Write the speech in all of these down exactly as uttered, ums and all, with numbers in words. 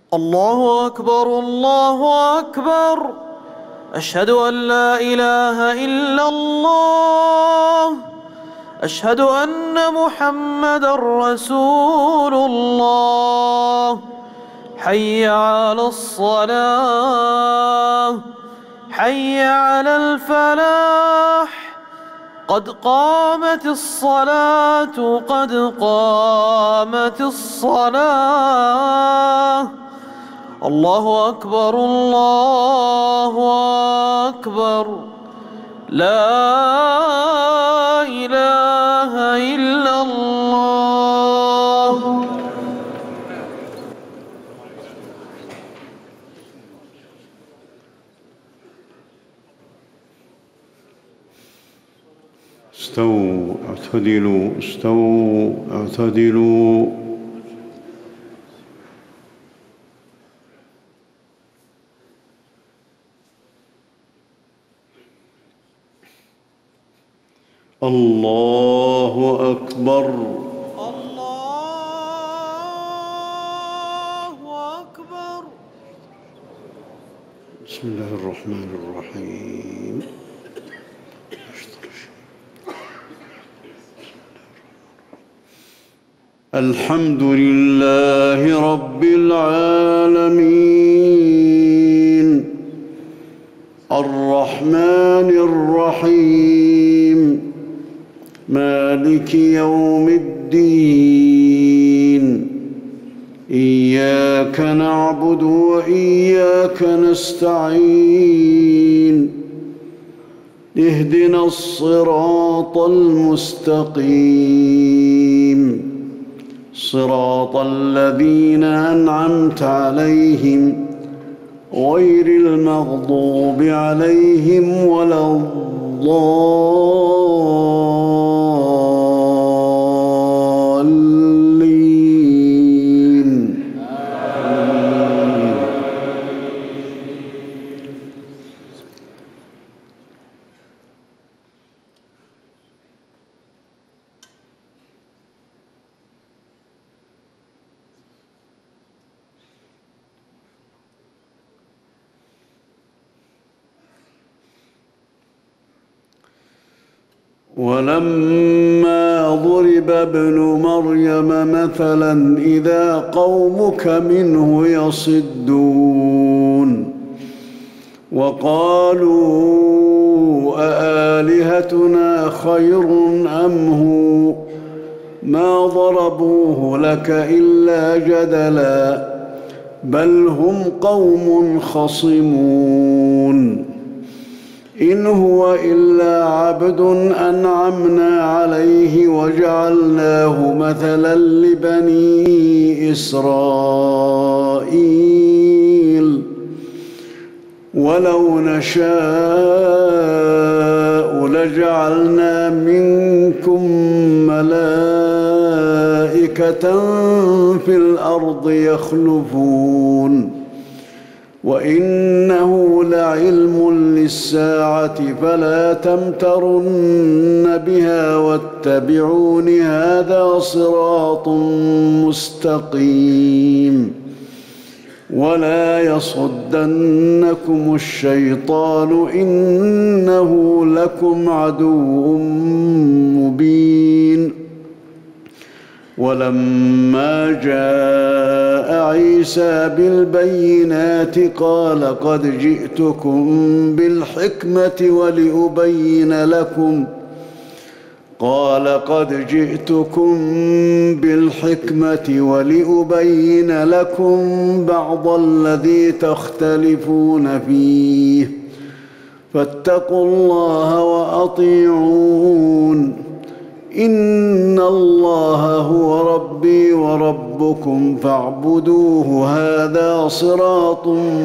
الله أكبر الله أكبر. أشهد أن لا إله إلا الله. أشهد أن محمدًا رسول الله. حي على الصلاة، حي على الفلاح. قد قامت الصلاة، قد قامت الصلاة. الله أكبر الله أكبر. لا إله إلا الله. استووا اعتدلوا استووا اعتدلوا. الله أكبر الله أكبر. بسم الله الرحمن الرحيم. الحمد لله رب العالمين الرحمن الرحيم مالك يوم الدين. إياك نعبد وإياك نستعين. اهدنا الصراط المستقيم صراط الذين أنعمت عليهم غير المغضوب عليهم ولا الضالين. ولما ضرب ابن مريم مثلا إذا قومك منه يصدون وقالوا أآلهتنا خير أم هو ما ضربوه لك إلا جدلا بل هم قوم خصمون. إن هو إلا عبد أنعمنا عليه وجعلناه مثلا لبني إسرائيل ولو نشاء لجعلنا منكم ملائكة في الأرض يخلفون وإنه لعلم للساعة فلا تمترن بها واتبعون هذا صراط مستقيم. ولا يصدنكم الشيطان إنه لكم عدو مبين. ولما جاء عيسى بالبينات قال قد جئتكم بالحكمة ولأبين لكم قال قد جئتكم بالحكمة ولأبين لكم بعض الذي تختلفون فيه فاتقوا الله وأطيعون. إن الله هو ربي وربكم فاعبدوه هذا صراط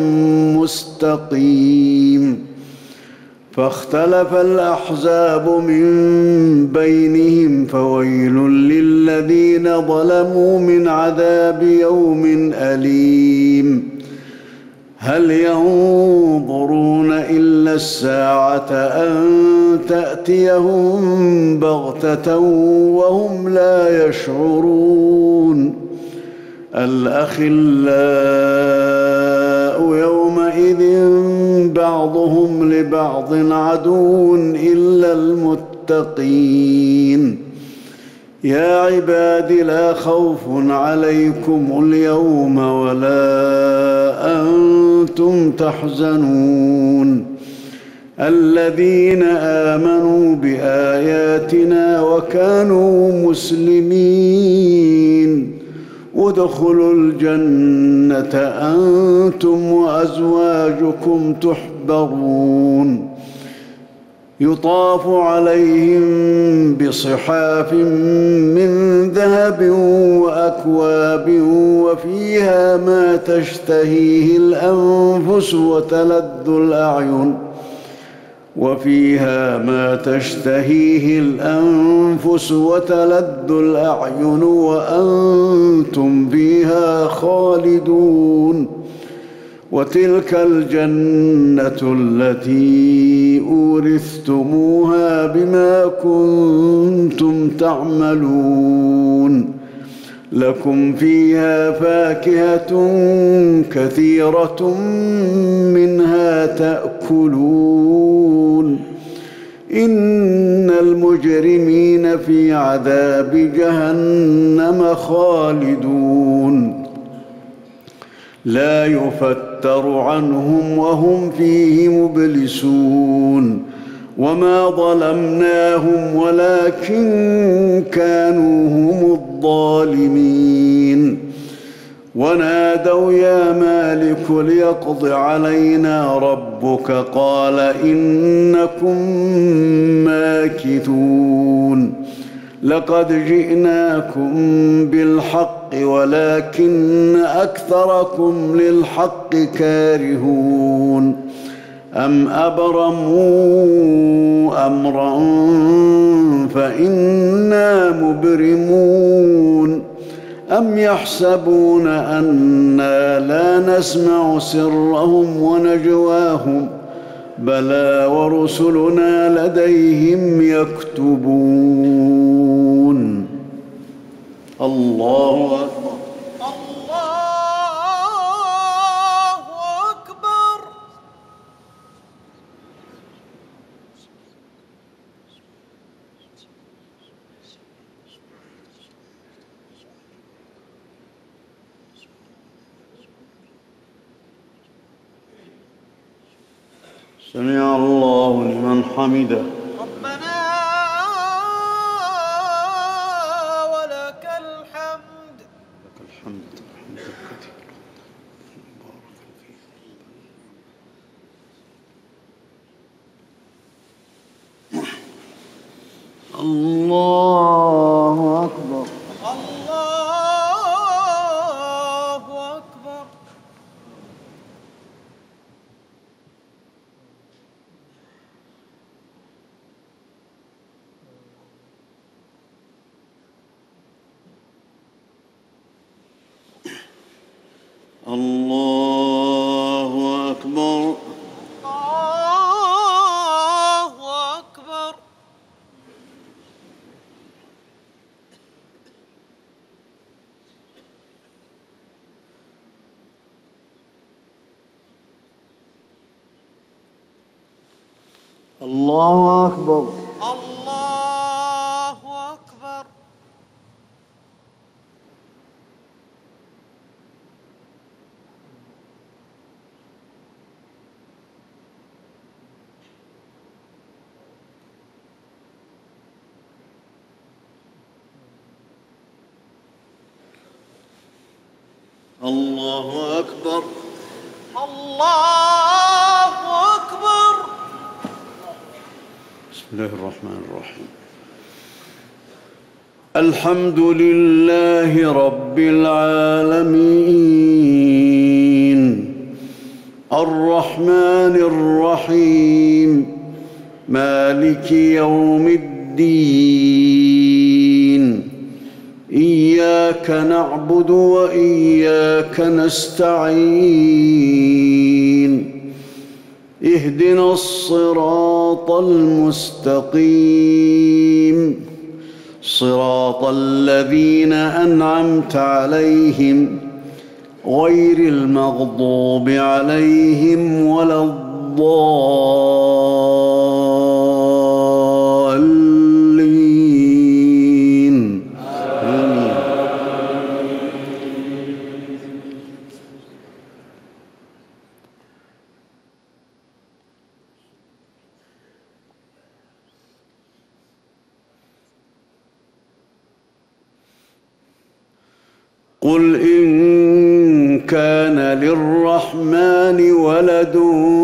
مستقيم. فاختلف الأحزاب من بينهم فويل للذين ظلموا من عذاب يوم أليم. هل ينظرون إلا الساعة أن تأتيهم بغتة وهم لا يشعرون الأخلاء يومئذ بعضهم لبعض عدو إلا المتقين يا عباد لا خوف عليكم اليوم ولا أنتم تحزنون الذين آمنوا بآياتنا وكانوا مسلمين ادخلوا الجنة أنتم وأزواجكم تحبرون يطاف عليهم بصحاف من ذهب وأكواب وفيها ما تشتهيه الأنفس وتلذ الأعين وفيها ما تشتهيه الأنفس وتلذ الأعين وأنتم فيها خالدون وتلك الجنة التي أورثتموها بما كنتم تعملون لكم فيها فاكهة كثيرة منها تأكلون إن المجرمين في عذاب جهنم خالدون لا يفتر عنهم وهم فيه مبلسون وما ظلمناهم ولكن كانوا هم الظالمين ونادوا يا مالك ليقض علينا ربك قال إنكم ماكثون لقد جئناكم بالحق ولكن أكثركم للحق كارهون أم أبرموا أمرا فإنا مبرمون أم يحسبون أنا لا نسمع سرهم ونجواهم بلى ورسلنا لديهم يكتبون الله أكبر الله أكبر. سمع الله لمن حمده ربنا ولك الحمد. لك الحمد حمدا كثيرا بارك فيك. الله أكبر الله أكبر. الله أكبر الله أكبر. الله أكبر الله أكبر. الله أكبر الله أكبر. بسم الله الرحمن الرحيم الحمد لله رب العالمين الرحمن الرحيم مالك يوم الدين إياك نعبد وإياك نستعين اهدنا الصراط المستقيم صراط الذين أنعمت عليهم غير المغضوب عليهم ولا الضالين آمين. قل إن كان للرحمن ولد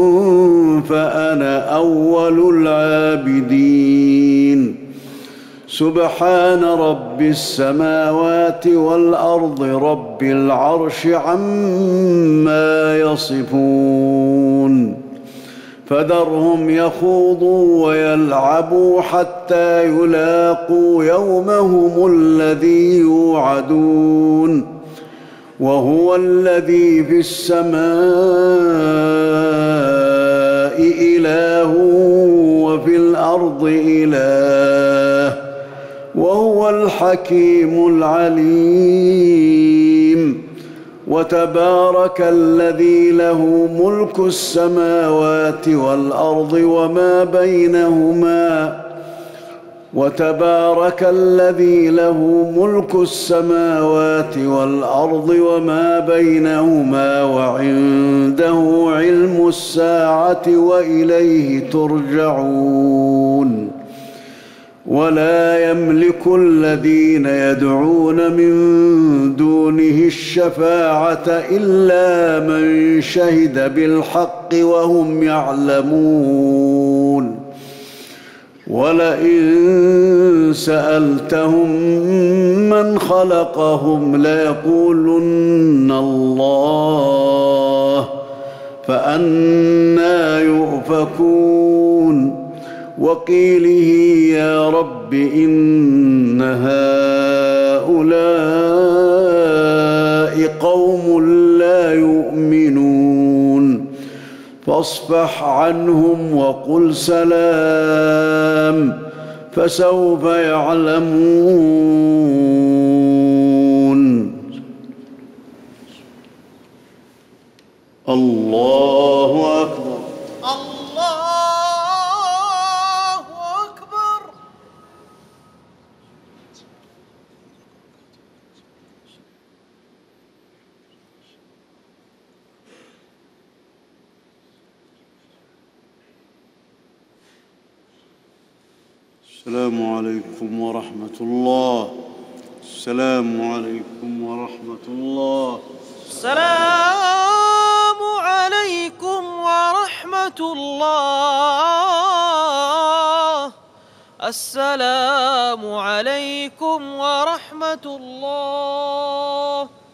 فأنا أول العابدين سبحان رب السماوات والأرض رب العرش عما يصفون فذرهم يخوضوا ويلعبوا حتى يلاقوا يومهم الذي يوعدون وهو الذي في السماء إله وفي الأرض إله وهو الحكيم العليم وتبارك الذي له ملك السماوات والأرض وما بينهما وتبارك الذي له ملك السماوات والأرض وما بينهما وعنده علم الساعة وإليه ترجعون ولا يملك الذين يدعون من دونه الشفاعة إلا من شهد بالحق وهم يعلمون ولئن سألتهم من خلقهم ليقولن الله فأنى يؤفكون وقيله يا رب إن هؤلاء قوم لا يؤمنون فاصفح عنهم وقل سلام فسوف يعلمون. الله أكبر. السلام عليكم ورحمة الله. السلام عليكم ورحمة الله. السلام عليكم ورحمة الله. السلام عليكم ورحمة الله.